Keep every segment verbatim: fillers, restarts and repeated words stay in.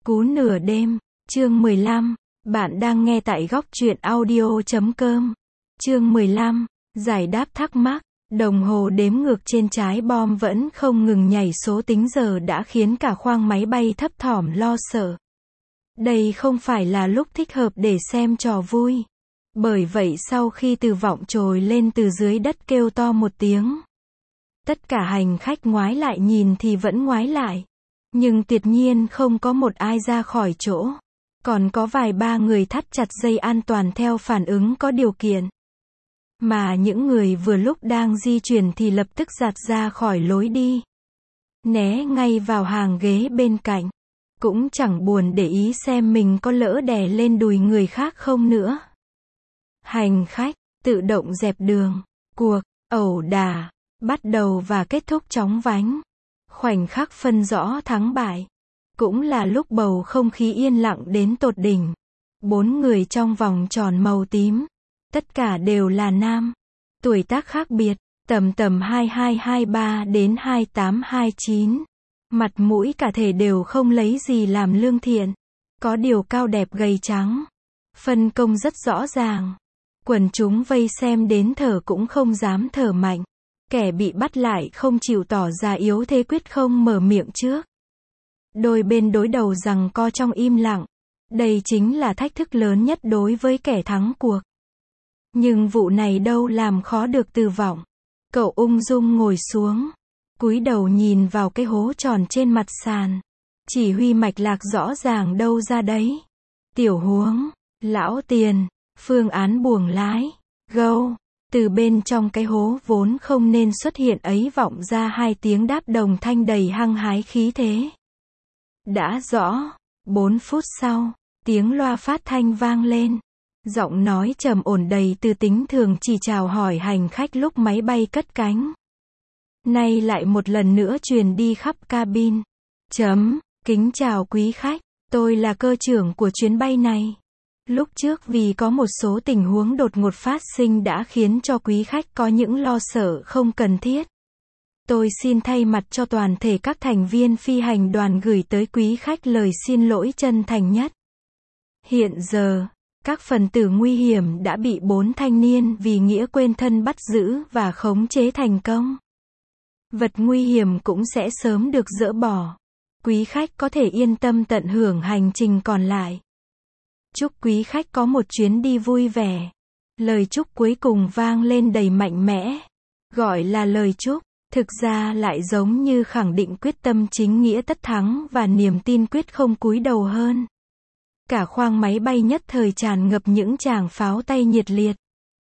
Cú nửa đêm, chương mười lăm, bạn đang nghe tại góc truyện audio chấm com. Chương mười lăm, giải đáp thắc mắc, đồng hồ đếm ngược trên trái bom vẫn không ngừng nhảy, số tính giờ đã khiến cả khoang máy bay thấp thỏm lo sợ. Đây không phải là lúc thích hợp để xem trò vui. Bởi vậy sau khi Từ Vọng trồi lên từ dưới đất kêu to một tiếng, tất cả hành khách ngoái lại nhìn thì vẫn ngoái lại. Nhưng tuyệt nhiên không có một ai ra khỏi chỗ. Còn có vài ba người thắt chặt dây an toàn theo phản ứng có điều kiện. Mà những người vừa lúc đang di chuyển thì lập tức giạt ra khỏi lối đi, né ngay vào hàng ghế bên cạnh. Cũng chẳng buồn để ý xem mình có lỡ đè lên đùi người khác không nữa. Hành khách tự động dẹp đường. Cuộc ẩu đả bắt đầu và kết thúc chóng vánh. Khoảnh khắc phân rõ thắng bại. Cũng là lúc bầu không khí yên lặng đến tột đỉnh. Bốn người trong vòng tròn màu tím. Tất cả đều là nam. Tuổi tác khác biệt. Tầm tầm hai hai hai ba đến hai tám hai chín. Mặt mũi cả thể đều không lấy gì làm lương thiện. Có điều cao đẹp gầy trắng. Phân công rất rõ ràng. Quần chúng vây xem đến thở cũng không dám thở mạnh. Kẻ bị bắt lại không chịu tỏ ra yếu thế, quyết không mở miệng trước. Đôi bên đối đầu giằng co trong im lặng. Đây chính là thách thức lớn nhất đối với kẻ thắng cuộc. Nhưng vụ này đâu làm khó được Từ Vọng. Cậu ung dung ngồi xuống, cúi đầu nhìn vào cái hố tròn trên mặt sàn. Chỉ huy mạch lạc rõ ràng đâu ra đấy. Tiểu huống, lão tiền, phương án buồng lái, go. Từ bên trong cái hố vốn không nên xuất hiện ấy vọng ra hai tiếng đáp đồng thanh đầy hăng hái khí thế. Đã rõ. Bốn phút sau, tiếng loa phát thanh vang lên. Giọng nói trầm ổn đầy tư tính thường chỉ chào hỏi hành khách lúc máy bay cất cánh. Nay lại một lần nữa truyền đi khắp cabin. Chấm, kính chào quý khách, tôi là cơ trưởng của chuyến bay này. Lúc trước vì có một số tình huống đột ngột phát sinh đã khiến cho quý khách có những lo sợ không cần thiết. Tôi xin thay mặt cho toàn thể các thành viên phi hành đoàn gửi tới quý khách lời xin lỗi chân thành nhất. Hiện giờ, các phần tử nguy hiểm đã bị bốn thanh niên vì nghĩa quên thân bắt giữ và khống chế thành công. Vật nguy hiểm cũng sẽ sớm được dỡ bỏ. Quý khách có thể yên tâm tận hưởng hành trình còn lại. Chúc quý khách có một chuyến đi vui vẻ. Lời chúc cuối cùng vang lên đầy mạnh mẽ. Gọi là lời chúc, thực ra lại giống như khẳng định quyết tâm chính nghĩa tất thắng và niềm tin quyết không cúi đầu hơn. Cả khoang máy bay nhất thời tràn ngập những tràng pháo tay nhiệt liệt.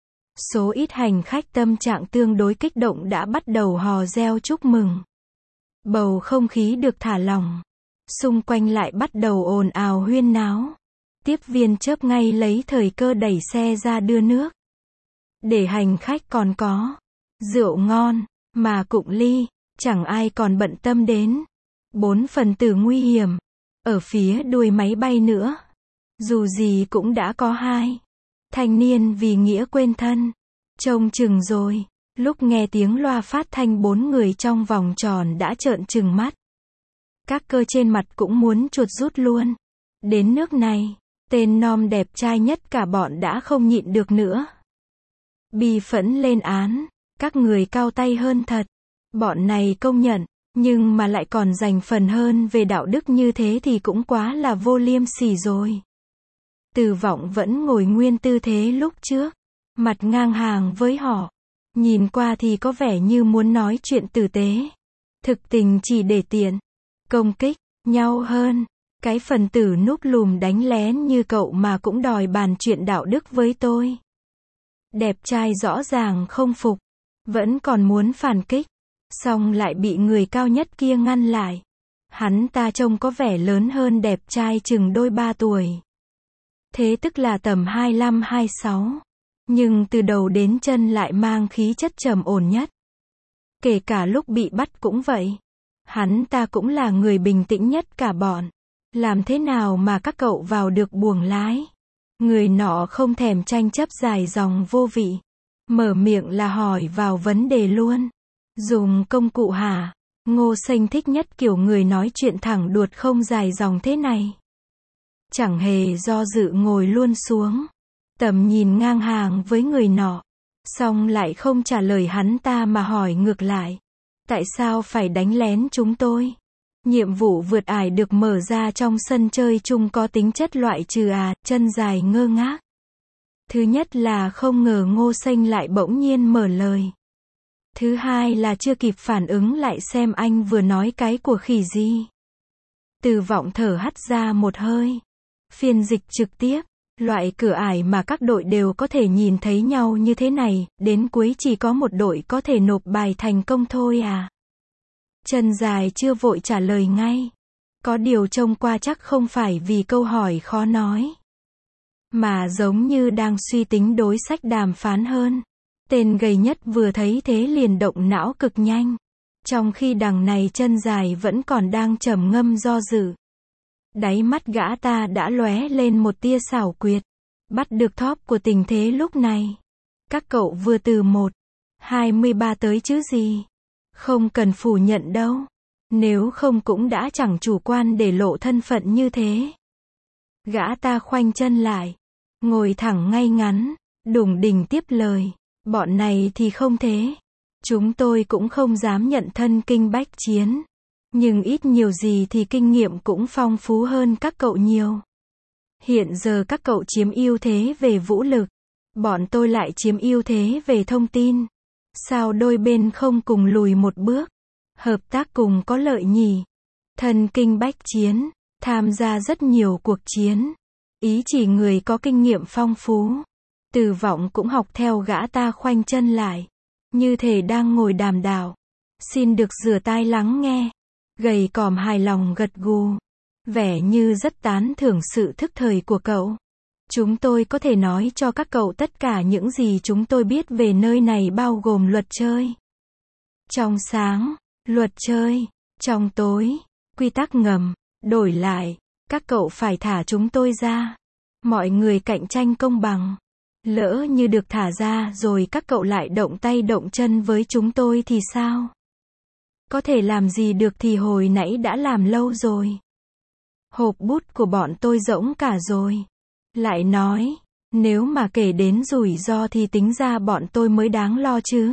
Số ít hành khách tâm trạng tương đối kích động đã bắt đầu hò reo chúc mừng. Bầu không khí được thả lỏng. Xung quanh lại bắt đầu ồn ào huyên náo. Tiếp viên chớp ngay lấy thời cơ đẩy xe ra đưa nước. Để hành khách còn có rượu ngon, mà cụng ly, chẳng ai còn bận tâm đến. Bốn phần tử nguy hiểm, ở phía đuôi máy bay nữa. Dù gì cũng đã có hai thanh niên vì nghĩa quên thân. Trông chừng rồi, lúc nghe tiếng loa phát thanh bốn người trong vòng tròn đã trợn trừng mắt. Các cơ trên mặt cũng muốn chuột rút luôn. Đến nước này, tên nom đẹp trai nhất cả bọn đã không nhịn được nữa. Bi phẫn lên án, các người cao tay hơn thật. Bọn này công nhận, nhưng mà lại còn dành phần hơn về đạo đức như thế thì cũng quá là vô liêm sỉ rồi. Từ Vọng vẫn ngồi nguyên tư thế lúc trước, mặt ngang hàng với họ. Nhìn qua thì có vẻ như muốn nói chuyện tử tế. Thực tình chỉ để tiện công kích nhau hơn. Cái phần tử núp lùm đánh lén như cậu mà cũng đòi bàn chuyện đạo đức với tôi. Đẹp trai rõ ràng không phục, vẫn còn muốn phản kích, xong lại bị người cao nhất kia ngăn lại. Hắn ta trông có vẻ lớn hơn đẹp trai chừng đôi ba tuổi. Thế tức là tầm hai lăm hai sáu. Nhưng từ đầu đến chân lại mang khí chất trầm ổn nhất. Kể cả lúc bị bắt cũng vậy. Hắn ta cũng là người bình tĩnh nhất cả bọn. Làm thế nào mà các cậu vào được buồng lái? Người nọ không thèm tranh chấp dài dòng vô vị. Mở miệng là hỏi vào vấn đề luôn. Dùng công cụ hả? Ngô Sênh thích nhất kiểu người nói chuyện thẳng đuột không dài dòng thế này. chẳng hề do dự ngồi luôn xuống. Tầm nhìn ngang hàng với người nọ. Xong lại không trả lời hắn ta mà hỏi ngược lại. Tại sao phải đánh lén chúng tôi? Nhiệm vụ vượt ải được mở ra trong sân chơi chung có tính chất loại trừ à, chân dài ngơ ngác. Thứ nhất là không ngờ Ngô Xanh lại bỗng nhiên mở lời. Thứ hai là chưa kịp phản ứng lại xem anh vừa nói cái của khỉ gì. Từ Vọng thở hắt ra một hơi. Phiên dịch trực tiếp. Loại cửa ải mà các đội đều có thể nhìn thấy nhau như thế này, đến cuối chỉ có một đội có thể nộp bài thành công thôi à. Chân dài chưa vội trả lời ngay. Có điều trông qua chắc không phải vì câu hỏi khó nói, mà giống như đang suy tính đối sách đàm phán hơn. Tên gầy nhất vừa thấy thế liền động não cực nhanh. Trong khi đằng này chân dài vẫn còn đang trầm ngâm do dự. Đáy mắt gã ta đã lóe lên một tia xảo quyệt. Bắt được top của tình thế lúc này. Các cậu vừa từ một hai mươi ba tới chứ gì. Không cần phủ nhận đâu. Nếu không cũng đã chẳng chủ quan để lộ thân phận như thế. Gã ta khoanh chân lại. Ngồi thẳng ngay ngắn. Đủng đỉnh tiếp lời. Bọn này thì không thế. Chúng tôi cũng không dám nhận thân kinh bách chiến. Nhưng ít nhiều gì thì kinh nghiệm cũng phong phú hơn các cậu nhiều. Hiện giờ các cậu chiếm ưu thế về vũ lực. Bọn tôi lại chiếm ưu thế về thông tin. Sao đôi bên không cùng lùi một bước? Hợp tác cùng có lợi nhỉ? Thân kinh bách chiến. Tham gia rất nhiều cuộc chiến. Ý chỉ người có kinh nghiệm phong phú. Từ Vọng cũng học theo gã ta khoanh chân lại. Như thể đang ngồi đàm đạo. Xin được rửa tai lắng nghe. Gầy còm hài lòng gật gù. Vẻ như rất tán thưởng sự thức thời của cậu. Chúng tôi có thể nói cho các cậu tất cả những gì chúng tôi biết về nơi này bao gồm luật chơi. Trong sáng, luật chơi. Trong tối, quy tắc ngầm. Đổi lại, các cậu phải thả chúng tôi ra. Mọi người cạnh tranh công bằng. Lỡ như được thả ra rồi các cậu lại động tay động chân với chúng tôi thì sao? Có thể làm gì được thì hồi nãy đã làm lâu rồi. Hộp bút của bọn tôi rỗng cả rồi. Lại nói, nếu mà kể đến rủi ro thì tính ra bọn tôi mới đáng lo chứ.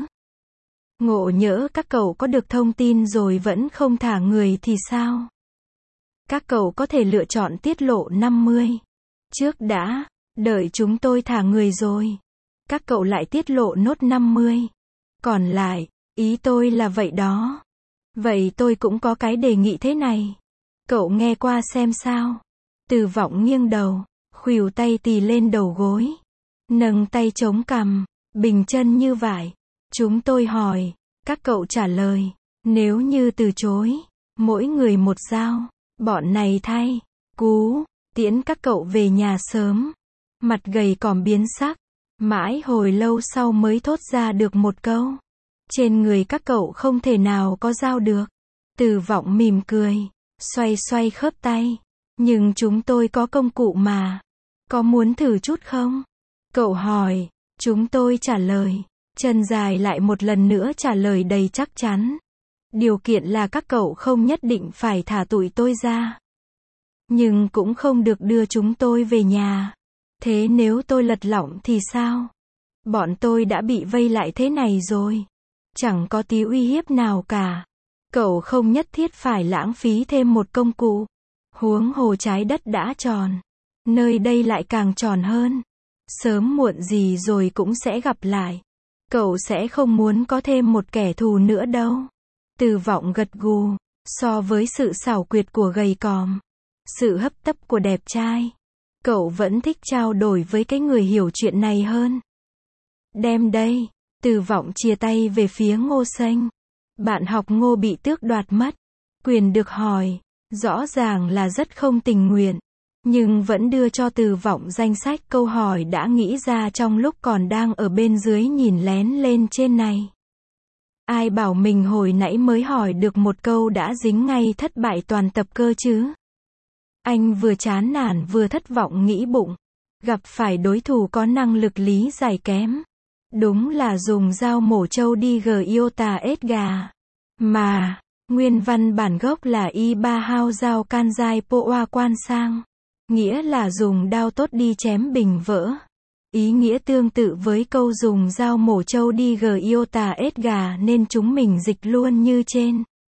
Ngộ nhỡ các cậu có được thông tin rồi vẫn không thả người thì sao? Các cậu có thể lựa chọn tiết lộ năm mươi. Trước đã, đợi chúng tôi thả người rồi. Các cậu lại tiết lộ nốt năm mươi. Còn lại, ý tôi là vậy đó. Vậy tôi cũng có cái đề nghị thế này. Cậu nghe qua xem sao. Từ Vọng nghiêng đầu, khuỷu tay tì lên đầu gối. Nâng tay chống cằm, bình chân như vải. Chúng tôi hỏi, các cậu trả lời. Nếu như từ chối, mỗi người một dao. Bọn này thay, cú, tiễn các cậu về nhà sớm. Mặt gầy còm biến sắc. Mãi hồi lâu sau mới thốt ra được một câu. Trên người các cậu không thể nào có dao được. Từ Vọng mỉm cười. Xoay xoay khớp tay. Nhưng chúng tôi có công cụ mà. Có muốn thử chút không? Cậu hỏi. Chúng tôi trả lời. Chân dài lại một lần nữa trả lời đầy chắc chắn. Điều kiện là các cậu không nhất định phải thả tụi tôi ra. Nhưng cũng không được đưa chúng tôi về nhà. Thế nếu tôi lật lọng thì sao? Bọn tôi đã bị vây lại thế này rồi. Chẳng có tí uy hiếp nào cả. Cậu không nhất thiết phải lãng phí thêm một công cụ. Huống hồ trái đất đã tròn. Nơi đây lại càng tròn hơn. Sớm muộn gì rồi cũng sẽ gặp lại. Cậu sẽ không muốn có thêm một kẻ thù nữa đâu. Từ Vọng gật gù. So với sự xảo quyệt của gầy còm, sự hấp tấp của đẹp trai, cậu vẫn thích trao đổi với cái người hiểu chuyện này hơn. Đem đây. Từ Vọng chia tay về phía Ngô Xanh. Bạn học Ngô bị tước đoạt mất quyền được hỏi. Rõ ràng là rất không tình nguyện. Nhưng vẫn đưa cho Từ Vọng danh sách câu hỏi đã nghĩ ra trong lúc còn đang ở bên dưới nhìn lén lên trên này. Ai bảo mình hồi nãy mới hỏi được một câu đã dính ngay thất bại toàn tập cơ chứ. Anh vừa chán nản vừa thất vọng nghĩ bụng. Gặp phải đối thủ có năng lực lý giải kém. Đúng là dùng dao mổ trâu đi Giota ết gà. Mà, nguyên văn bản gốc là Y ba hao dao can giai po oa quan sang. nghĩa là dùng đao tốt đi chém bình vỡ. Ý nghĩa tương tự với câu dùng dao mổ trâu đi gờ iota ết gà nên chúng mình dịch luôn như trên.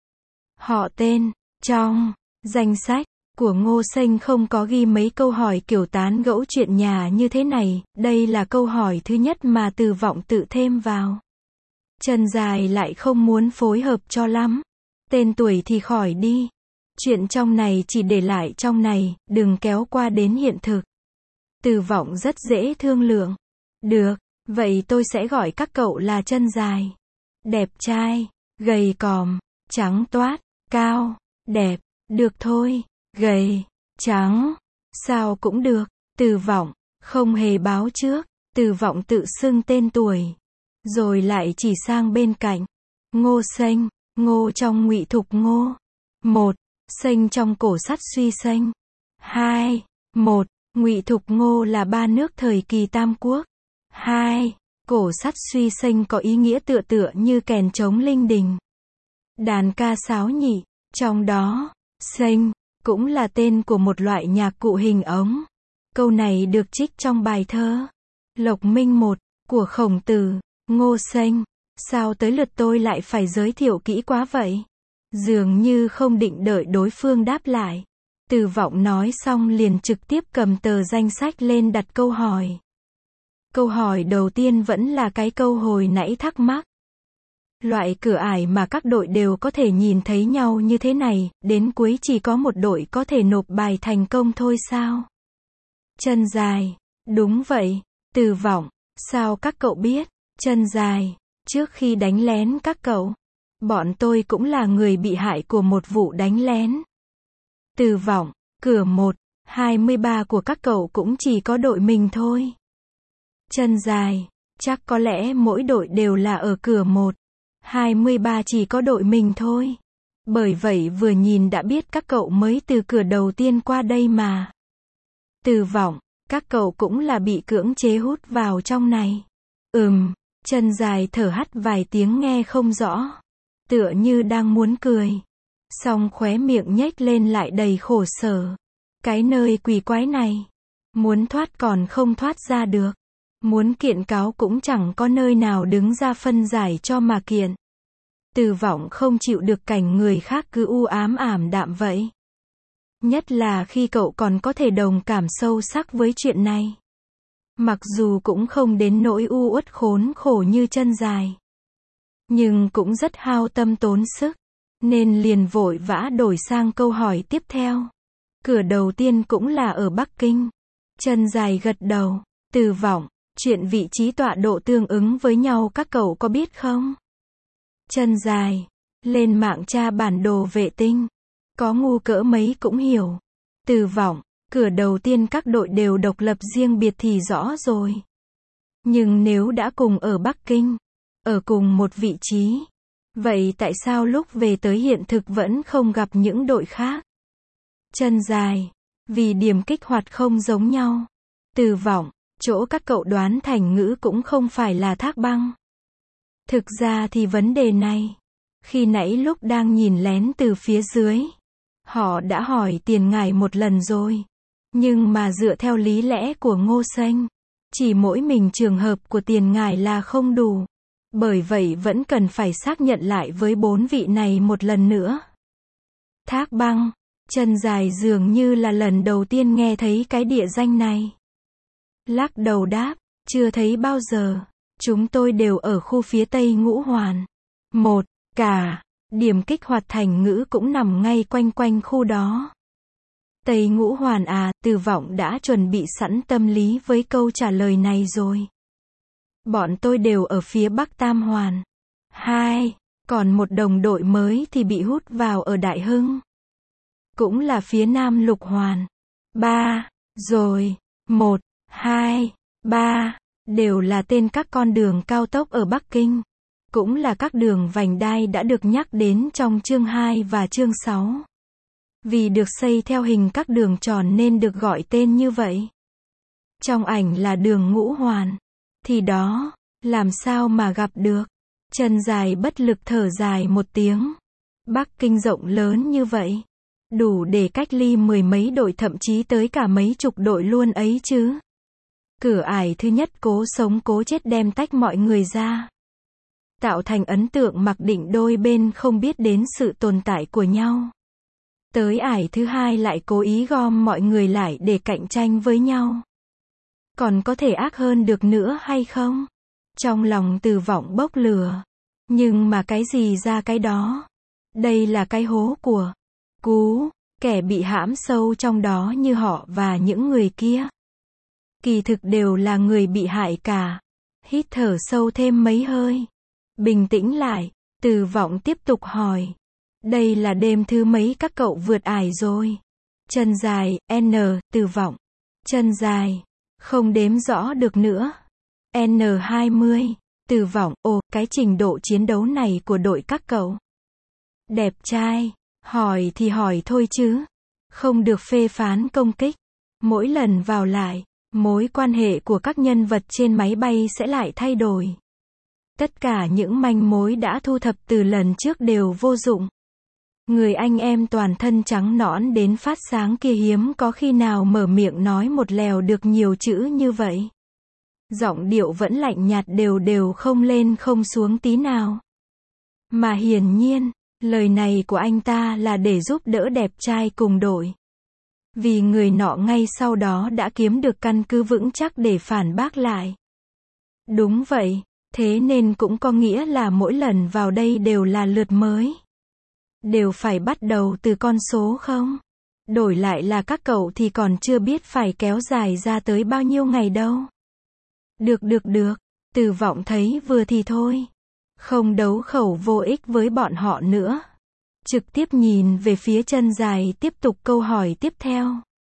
Họ tên. Trong danh sách của Ngô Xanh không có ghi mấy câu hỏi kiểu tán gẫu chuyện nhà như thế này, đây là câu hỏi thứ nhất mà Từ Vọng tự thêm vào. Chân dài lại không muốn phối hợp cho lắm. Tên tuổi thì khỏi đi. Chuyện trong này chỉ để lại trong này, đừng kéo qua đến hiện thực. Từ Vọng rất dễ thương lượng. Được, vậy tôi sẽ gọi các cậu là chân dài. Đẹp trai, gầy còm, trắng toát, cao, đẹp, được thôi, gầy, trắng, sao cũng được. Từ Vọng, không hề báo trước, Từ Vọng tự xưng tên tuổi. Rồi lại chỉ sang bên cạnh. Ngô Xanh, Ngô trong Ngụy Thục Ngô. Một, Xanh trong cổ sắt Suy Xanh. Hai, một, Ngụy Thục Ngô là ba nước thời kỳ Tam Quốc. Hai, cổ sắt Suy Xanh có ý nghĩa tựa tựa như kèn trống linh đình. Đàn ca sáo nhị, trong đó, Xanh, cũng là tên của một loại nhạc cụ hình ống. Câu này được trích trong bài thơ Lộc Minh một, của Khổng Tử. Ngô Xanh, sao tới lượt tôi lại phải giới thiệu kỹ quá vậy? Dường như không định đợi đối phương đáp lại. Từ Vọng nói xong liền trực tiếp cầm tờ danh sách lên đặt câu hỏi. Câu hỏi đầu tiên vẫn là cái câu hồi nãy thắc mắc. Loại cửa ải mà các đội đều có thể nhìn thấy nhau như thế này, đến cuối chỉ có một đội có thể nộp bài thành công thôi sao? Chân dài, đúng vậy. Từ Vọng, sao các cậu biết? Chân dài, trước khi đánh lén các cậu, bọn tôi cũng là người bị hại của một vụ đánh lén. Từ Vọng, cửa một, hai mươi ba của các cậu cũng chỉ có đội mình thôi. Chân dài, chắc có lẽ mỗi đội đều là ở cửa một, hai mươi ba chỉ có đội mình thôi. Bởi vậy vừa nhìn đã biết các cậu mới từ cửa đầu tiên qua đây mà. Từ Vọng, các cậu cũng là bị cưỡng chế hút vào trong này. Ừm. Chân dài thở hắt vài tiếng nghe không rõ. Tựa như đang muốn cười. Xong khóe miệng nhếch lên lại đầy khổ sở. Cái nơi quỷ quái này. Muốn thoát còn không thoát ra được. Muốn kiện cáo cũng chẳng có nơi nào đứng ra phân giải cho mà kiện. Từ Vọng không chịu được cảnh người khác cứ u ám ảm đạm vậy. Nhất là khi cậu còn có thể đồng cảm sâu sắc với chuyện này. Mặc dù cũng không đến nỗi u uất khốn khổ như chân dài. Nhưng cũng rất hao tâm tốn sức. Nên liền vội vã đổi sang câu hỏi tiếp theo. Cửa đầu tiên cũng là ở Bắc Kinh. Chân dài gật đầu. Từ Vọng, chuyện vị trí tọa độ tương ứng với nhau các cậu có biết không? Chân dài, lên mạng tra bản đồ vệ tinh. Có ngu cỡ mấy cũng hiểu. Từ Vọng, cửa đầu tiên các đội đều độc lập riêng biệt thì rõ rồi. Nhưng nếu đã cùng ở Bắc Kinh, ở cùng một vị trí, vậy tại sao lúc về tới hiện thực vẫn không gặp những đội khác? Chân dài, vì điểm kích hoạt không giống nhau. Từ Vọng, chỗ các cậu đoán thành ngữ cũng không phải là Thác Băng. Thực ra thì vấn đề này, khi nãy lúc đang nhìn lén từ phía dưới, họ đã hỏi Tiền Ngải một lần rồi. Nhưng mà dựa theo lý lẽ của Ngô Xanh, chỉ mỗi mình trường hợp của Tiền Ngải là không đủ. Bởi vậy vẫn cần phải xác nhận lại với bốn vị này một lần nữa. Thác Băng, chân dài dường như là lần đầu tiên nghe thấy cái địa danh này. Lắc đầu đáp, chưa thấy bao giờ. Chúng tôi đều ở khu phía tây Ngũ Hoàn. Một, cả, điểm kích hoạt thành ngữ cũng nằm ngay quanh quanh khu đó. Tây Ngũ Hoàn à, Từ Vọng đã chuẩn bị sẵn tâm lý với câu trả lời này rồi. Bọn tôi đều ở phía Bắc Tam Hoàn. Hai, còn một đồng đội mới thì bị hút vào ở Đại Hưng. Cũng là phía Nam Lục Hoàn. Ba, rồi, một, hai, ba, đều là tên các con đường cao tốc ở Bắc Kinh. Cũng là các đường vành đai đã được nhắc đến trong chương hai và chương sáu. Vì được xây theo hình các đường tròn nên được gọi tên như vậy. Trong ảnh là đường Ngũ Hoàn. Thì đó, làm sao mà gặp được? Chân dài bất lực thở dài một tiếng. Bắc Kinh rộng lớn như vậy. Đủ để cách ly mười mấy đội thậm chí tới cả mấy chục đội luôn ấy chứ. Cửa ải thứ nhất cố sống cố chết đem tách mọi người ra. Tạo thành ấn tượng mặc định đôi bên không biết đến sự tồn tại của nhau. Tới ải thứ hai lại cố ý gom mọi người lại để cạnh tranh với nhau. Còn có thể ác hơn được nữa hay không? Trong lòng Từ Vọng bốc lửa. Nhưng mà cái gì ra cái đó. Đây là cái hố của Cú, kẻ bị hãm sâu trong đó như họ và những người kia. Kỳ thực đều là người bị hại cả. Hít thở sâu thêm mấy hơi. Bình tĩnh lại, Từ Vọng tiếp tục hỏi. Đây là đêm thứ mấy các cậu vượt ải rồi? Chân dài, N, Từ Vọng. Chân dài, không đếm rõ được nữa. N hai mươi, Từ Vọng, ồ, cái trình độ chiến đấu này của đội các cậu. Đẹp trai, hỏi thì hỏi thôi chứ. Không được phê phán công kích. Mỗi lần vào lại, mối quan hệ của các nhân vật trên máy bay sẽ lại thay đổi. Tất cả những manh mối đã thu thập từ lần trước đều vô dụng. Người anh em toàn thân trắng nõn đến phát sáng kia hiếm có khi nào mở miệng nói một lèo được nhiều chữ như vậy. Giọng điệu vẫn lạnh nhạt đều đều không lên không xuống tí nào. Mà hiển nhiên, lời này của anh ta là để giúp đỡ đẹp trai cùng đội. Vì người nọ ngay sau đó đã kiếm được căn cứ vững chắc để phản bác lại. Đúng vậy, thế nên cũng có nghĩa là mỗi lần vào đây đều là lượt mới. Đều phải bắt đầu từ con số không? Đổi lại là các cậu thì còn chưa biết phải kéo dài ra tới bao nhiêu ngày đâu. Được được được, Từ Vọng thấy vừa thì thôi. Không đấu khẩu vô ích với bọn họ nữa. Trực tiếp nhìn về phía Chân dài tiếp tục câu hỏi tiếp theo.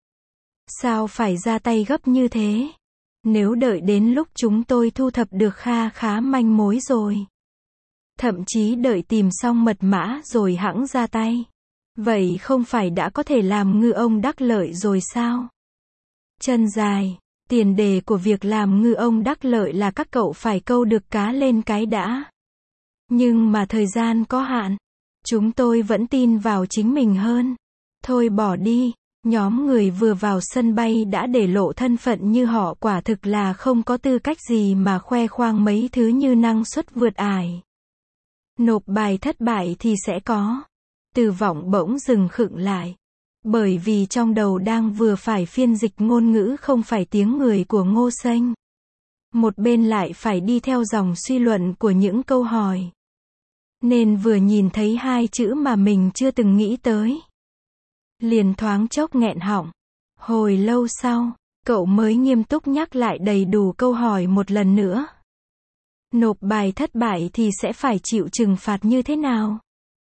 Sao phải ra tay gấp như thế? Nếu đợi đến lúc chúng tôi thu thập được kha khá manh mối rồi. Thậm chí đợi tìm xong mật mã rồi hẵng ra tay. Vậy không phải đã có thể làm ngư ông đắc lợi rồi sao? Chân dài, tiền đề của việc làm ngư ông đắc lợi là các cậu phải câu được cá lên cái đã. Nhưng mà thời gian có hạn. Chúng tôi vẫn tin vào chính mình hơn. Thôi bỏ đi, nhóm người vừa vào sân bay đã để lộ thân phận như họ quả thực là không có tư cách gì mà khoe khoang mấy thứ như năng suất vượt ải. Nộp bài thất bại thì sẽ có. Từ Vọng bỗng dừng khựng lại. Bởi vì trong đầu đang vừa phải phiên dịch ngôn ngữ không phải tiếng người của Ngô Xanh. Một bên lại phải đi theo dòng suy luận của những câu hỏi. Nên vừa nhìn thấy hai chữ mà mình chưa từng nghĩ tới. Liền thoáng chốc nghẹn họng. Hồi lâu sau, cậu mới nghiêm túc nhắc lại đầy đủ câu hỏi một lần nữa. Nộp bài thất bại thì sẽ phải chịu trừng phạt như thế nào?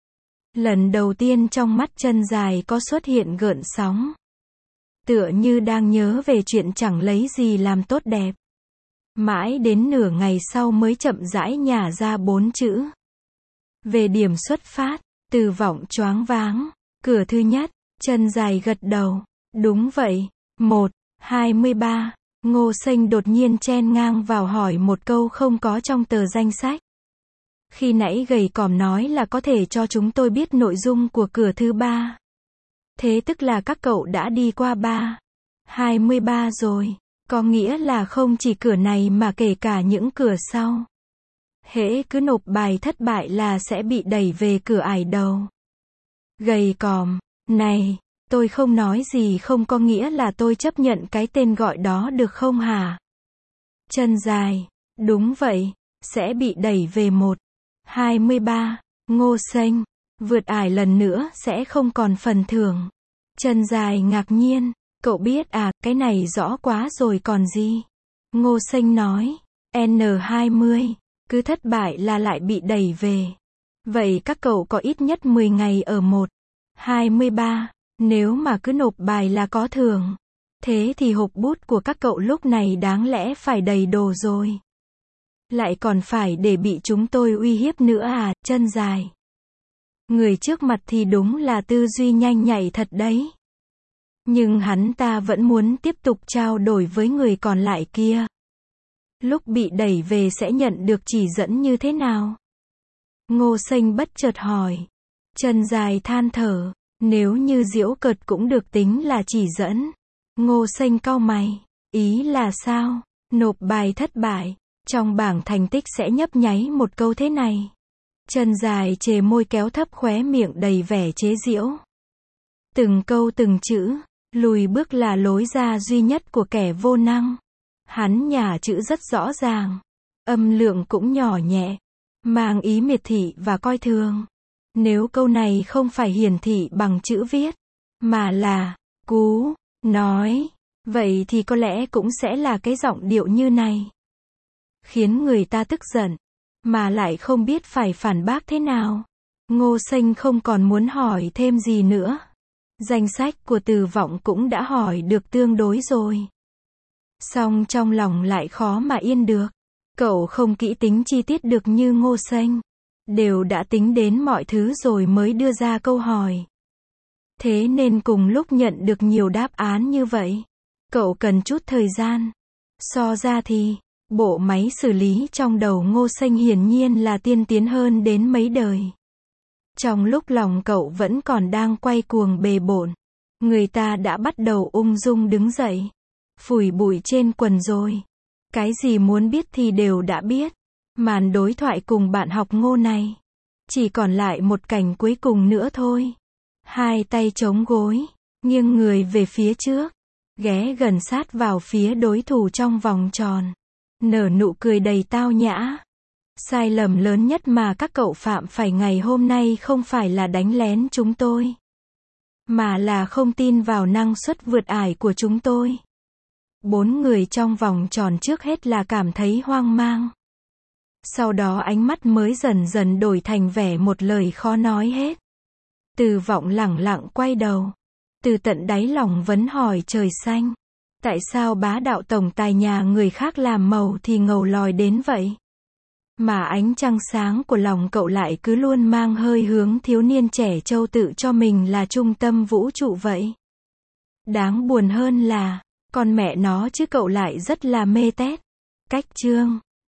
Lần đầu tiên trong mắt Chân dài có xuất hiện gợn sóng. Tựa như đang nhớ về chuyện chẳng lấy gì làm tốt đẹp. Mãi đến nửa ngày sau mới chậm rãi nhả ra bốn chữ. Về điểm xuất phát, Từ Vọng choáng váng. Cửa thứ nhất, Chân dài gật đầu. Đúng vậy. Một, hai mươi ba. Ngô Xanh đột nhiên chen ngang vào hỏi một câu không có trong tờ danh sách. Khi nãy gầy còm nói là có thể cho chúng tôi biết nội dung của cửa thứ ba. Thế tức là các cậu đã đi qua ba, hai mươi ba rồi. Có nghĩa là không chỉ cửa này mà kể cả những cửa sau. Hễ cứ nộp bài thất bại là sẽ bị đẩy về cửa ải đầu. Gầy còm, này, tôi không nói gì không có nghĩa là tôi chấp nhận cái tên gọi đó được không hả? Chân dài, đúng vậy, sẽ bị đẩy về một, hai mươi ba, Ngô Xanh, vượt ải lần nữa sẽ không còn phần thưởng. Chân dài ngạc nhiên, cậu biết à, cái này rõ quá rồi còn gì. Ngô Xanh nói, N hai mươi, cứ thất bại là lại bị đẩy về. Vậy các cậu có ít nhất mười ngày ở một, hai mươi ba, nếu mà cứ nộp bài là có thưởng. Thế thì hộp bút của các cậu lúc này đáng lẽ phải đầy đồ rồi. Lại còn phải để bị chúng tôi uy hiếp nữa à, Chân dài. Người trước mặt thì đúng là tư duy nhanh nhạy thật đấy. Nhưng hắn ta vẫn muốn tiếp tục trao đổi với người còn lại kia. Lúc bị đẩy về sẽ nhận được chỉ dẫn như thế nào? Ngô Xanh bất chợt hỏi. Chân dài than thở. Nếu như giễu cợt cũng được tính là chỉ dẫn. Ngô Xanh cau mày. Ý là sao? Nộp bài thất bại. Trong bảng thành tích sẽ nhấp nháy một câu thế này. Chân dài chề môi kéo thấp khóe miệng đầy vẻ chế giễu. Từng câu từng chữ. Lùi bước là lối ra duy nhất của kẻ vô năng. Hắn nhả chữ rất rõ ràng. Âm lượng cũng nhỏ nhẹ. Mang ý miệt thị và coi thường. Nếu câu này không phải hiển thị bằng chữ viết, mà là cú nói, vậy thì có lẽ cũng sẽ là cái giọng điệu như này. Khiến người ta tức giận, mà lại không biết phải phản bác thế nào. Ngô Xanh không còn muốn hỏi thêm gì nữa. Danh sách của Từ Vọng cũng đã hỏi được tương đối rồi. Song trong lòng lại khó mà yên được. Cậu không kỹ tính chi tiết được như Ngô Xanh. Đều đã tính đến mọi thứ rồi mới đưa ra câu hỏi. Thế nên cùng lúc nhận được nhiều đáp án như vậy, cậu cần chút thời gian. So ra thì, bộ máy xử lý trong đầu Ngô Xanh hiển nhiên là tiên tiến hơn đến mấy đời. Trong lúc lòng cậu vẫn còn đang quay cuồng bề bộn, người ta đã bắt đầu ung dung đứng dậy, phủi bụi trên quần rồi. Cái gì muốn biết thì đều đã biết. Màn đối thoại cùng bạn học Ngô này, chỉ còn lại một cảnh cuối cùng nữa thôi. Hai tay chống gối, nghiêng người về phía trước, ghé gần sát vào phía đối thủ trong vòng tròn, nở nụ cười đầy tao nhã. Sai lầm lớn nhất mà các cậu phạm phải ngày hôm nay không phải là đánh lén chúng tôi, mà là không tin vào năng suất vượt ải của chúng tôi. Bốn người trong vòng tròn trước hết là cảm thấy hoang mang. Sau đó ánh mắt mới dần dần đổi thành vẻ một lời khó nói hết. Từ Vọng lẳng lặng quay đầu. Từ tận đáy lòng vấn hỏi trời xanh. Tại sao bá đạo tổng tài nhà người khác làm màu thì ngầu lòi đến vậy? Mà ánh trăng sáng của lòng cậu lại cứ luôn mang hơi hướng thiếu niên trẻ trâu tự cho mình là trung tâm vũ trụ vậy. Đáng buồn hơn là, con mẹ nó chứ cậu lại rất là mê tét. Cách chương